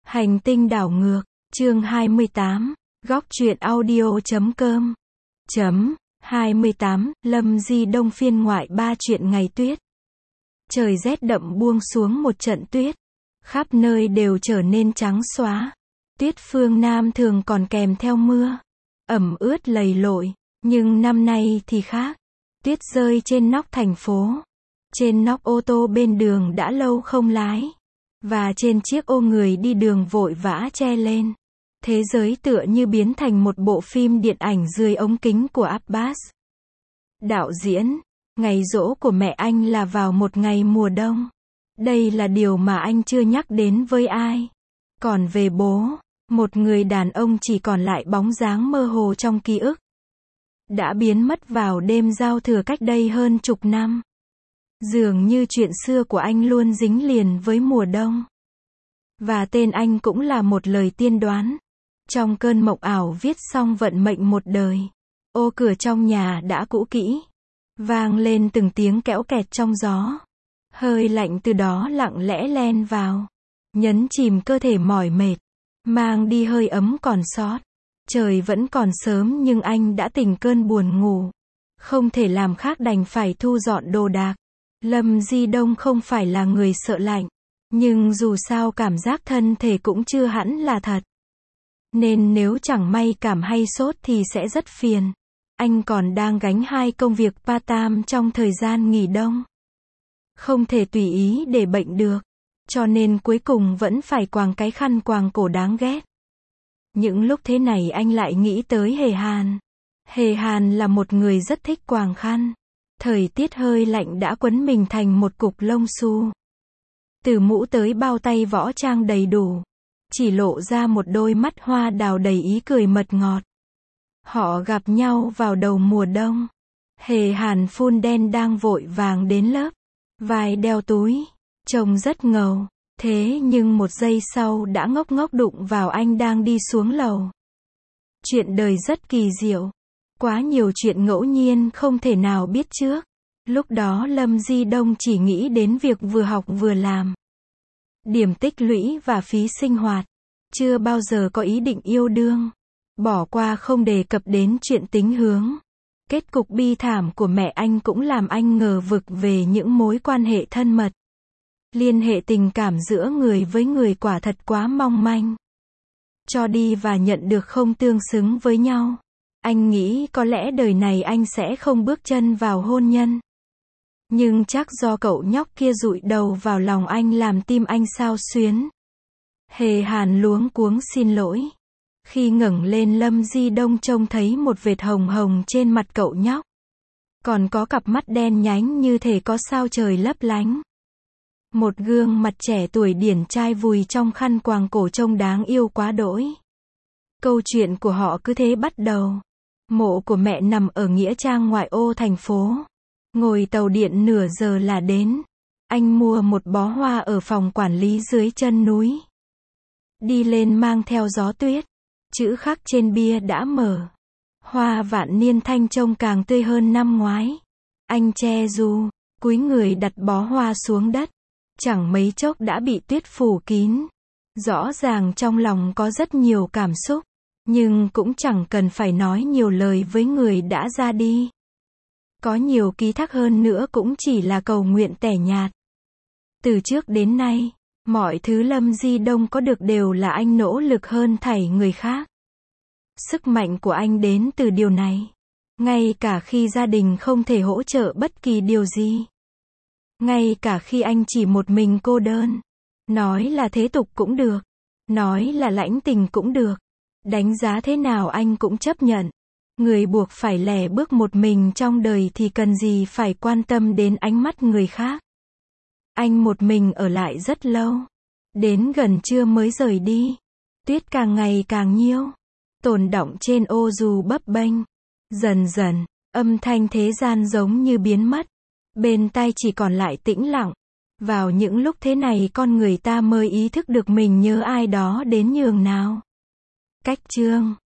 Hành tinh đảo ngược, chương 28, góc truyện audio.com. 28, Lâm Di Đông phiên ngoại 3 chuyện ngày tuyết. Trời rét đậm buông xuống một trận tuyết. Khắp nơi đều trở nên trắng xóa. Tuyết phương Nam thường còn kèm theo mưa. Ẩm ướt lầy lội. Nhưng năm nay thì khác. Tuyết rơi trên nóc thành phố. Trên nóc ô tô bên đường đã lâu không lái. Và trên chiếc ô người đi đường vội vã che lên. Thế giới tựa như biến thành một bộ phim điện ảnh dưới ống kính của Abbas. Đạo diễn, ngày giỗ của mẹ anh là vào một ngày mùa đông. Đây là điều mà anh chưa nhắc đến với ai. Còn về bố, một người đàn ông chỉ còn lại bóng dáng mơ hồ trong ký ức. Đã biến mất vào đêm giao thừa cách đây hơn chục năm. Dường như chuyện xưa của anh luôn dính liền với mùa đông. Và tên anh cũng là một lời tiên đoán. Trong cơn mộng ảo viết xong vận mệnh một đời. Ô cửa trong nhà đã cũ kỹ. Vang lên từng tiếng kéo kẹt trong gió. Hơi lạnh từ đó lặng lẽ len vào. Nhấn chìm cơ thể mỏi mệt. Mang đi hơi ấm còn sót. Trời vẫn còn sớm nhưng anh đã tỉnh cơn buồn ngủ. Không thể làm khác đành phải thu dọn đồ đạc. Lâm Di Đông không phải là người sợ lạnh. Nhưng dù sao cảm giác thân thể cũng chưa hẳn là thật. Nên nếu chẳng may cảm hay sốt thì sẽ rất phiền. Anh còn đang gánh 2 công việc part-time trong thời gian nghỉ đông. Không thể tùy ý để bệnh được. Cho nên cuối cùng vẫn phải quàng cái khăn quàng cổ đáng ghét. Những lúc thế này anh lại nghĩ tới Hề Hàn. Hề Hàn là một người rất thích quàng khăn. Thời tiết hơi lạnh đã quấn mình thành một cục lông xù. Từ mũ tới bao tay võ trang đầy đủ. Chỉ lộ ra một đôi mắt hoa đào đầy ý cười mật ngọt. Họ gặp nhau vào đầu mùa đông. Hề Hàn phun đen đang vội vàng đến lớp. Vai đeo túi. Trông rất ngầu. Thế nhưng một giây sau đã ngốc ngốc đụng vào anh đang đi xuống lầu. Chuyện đời rất kỳ diệu. Quá nhiều chuyện ngẫu nhiên không thể nào biết trước. Lúc đó Lâm Di Đông chỉ nghĩ đến việc vừa học vừa làm. Điểm tích lũy và phí sinh hoạt. Chưa bao giờ có ý định yêu đương. Bỏ qua không đề cập đến chuyện tính hướng. Kết cục bi thảm của mẹ anh cũng làm anh ngờ vực về những mối quan hệ thân mật. Liên hệ tình cảm giữa người với người quả thật quá mong manh. Cho đi và nhận được không tương xứng với nhau. Anh nghĩ có lẽ đời này anh sẽ không bước chân vào hôn nhân. Nhưng chắc do cậu nhóc kia dụi đầu vào lòng anh làm tim anh xao xuyến. Hề Hàn luống cuống xin lỗi. Khi ngẩng lên Lâm Di Đông trông thấy một vệt hồng hồng trên mặt cậu nhóc. Còn có cặp mắt đen nhánh như thể có sao trời lấp lánh. Một gương mặt trẻ tuổi điển trai vùi trong khăn quàng cổ trông đáng yêu quá đỗi. Câu chuyện của họ cứ thế bắt đầu. Mộ của mẹ nằm ở nghĩa trang ngoại ô thành phố. Ngồi tàu điện nửa giờ là đến. Anh mua một bó hoa ở phòng quản lý dưới chân núi. Đi lên mang theo gió tuyết. Chữ khắc trên bia đã mở. Hoa vạn niên thanh trông càng tươi hơn năm ngoái. Anh che dù, cúi người đặt bó hoa xuống đất. Chẳng mấy chốc đã bị tuyết phủ kín. Rõ ràng trong lòng có rất nhiều cảm xúc. Nhưng cũng chẳng cần phải nói nhiều lời với người đã ra đi. Có nhiều ký thác hơn nữa cũng chỉ là cầu nguyện tẻ nhạt. Từ trước đến nay, mọi thứ Lâm Di Đông có được đều là anh nỗ lực hơn thảy người khác. Sức mạnh của anh đến từ điều này. Ngay cả khi gia đình không thể hỗ trợ bất kỳ điều gì. Ngay cả khi anh chỉ một mình cô đơn. Nói là thế tục cũng được. Nói là lãnh tình cũng được. Đánh giá thế nào anh cũng chấp nhận. Người buộc phải lẻ bước một mình trong đời thì cần gì phải quan tâm đến ánh mắt người khác. Anh một mình ở lại rất lâu. Đến gần trưa mới rời đi. Tuyết càng ngày càng nhiêu. Tồn đọng trên ô dù bấp bênh. Dần dần, âm thanh thế gian giống như biến mất. Bên tai chỉ còn lại tĩnh lặng. Vào những lúc thế này con người ta mới ý thức được mình nhớ ai đó đến nhường nào. Cách chương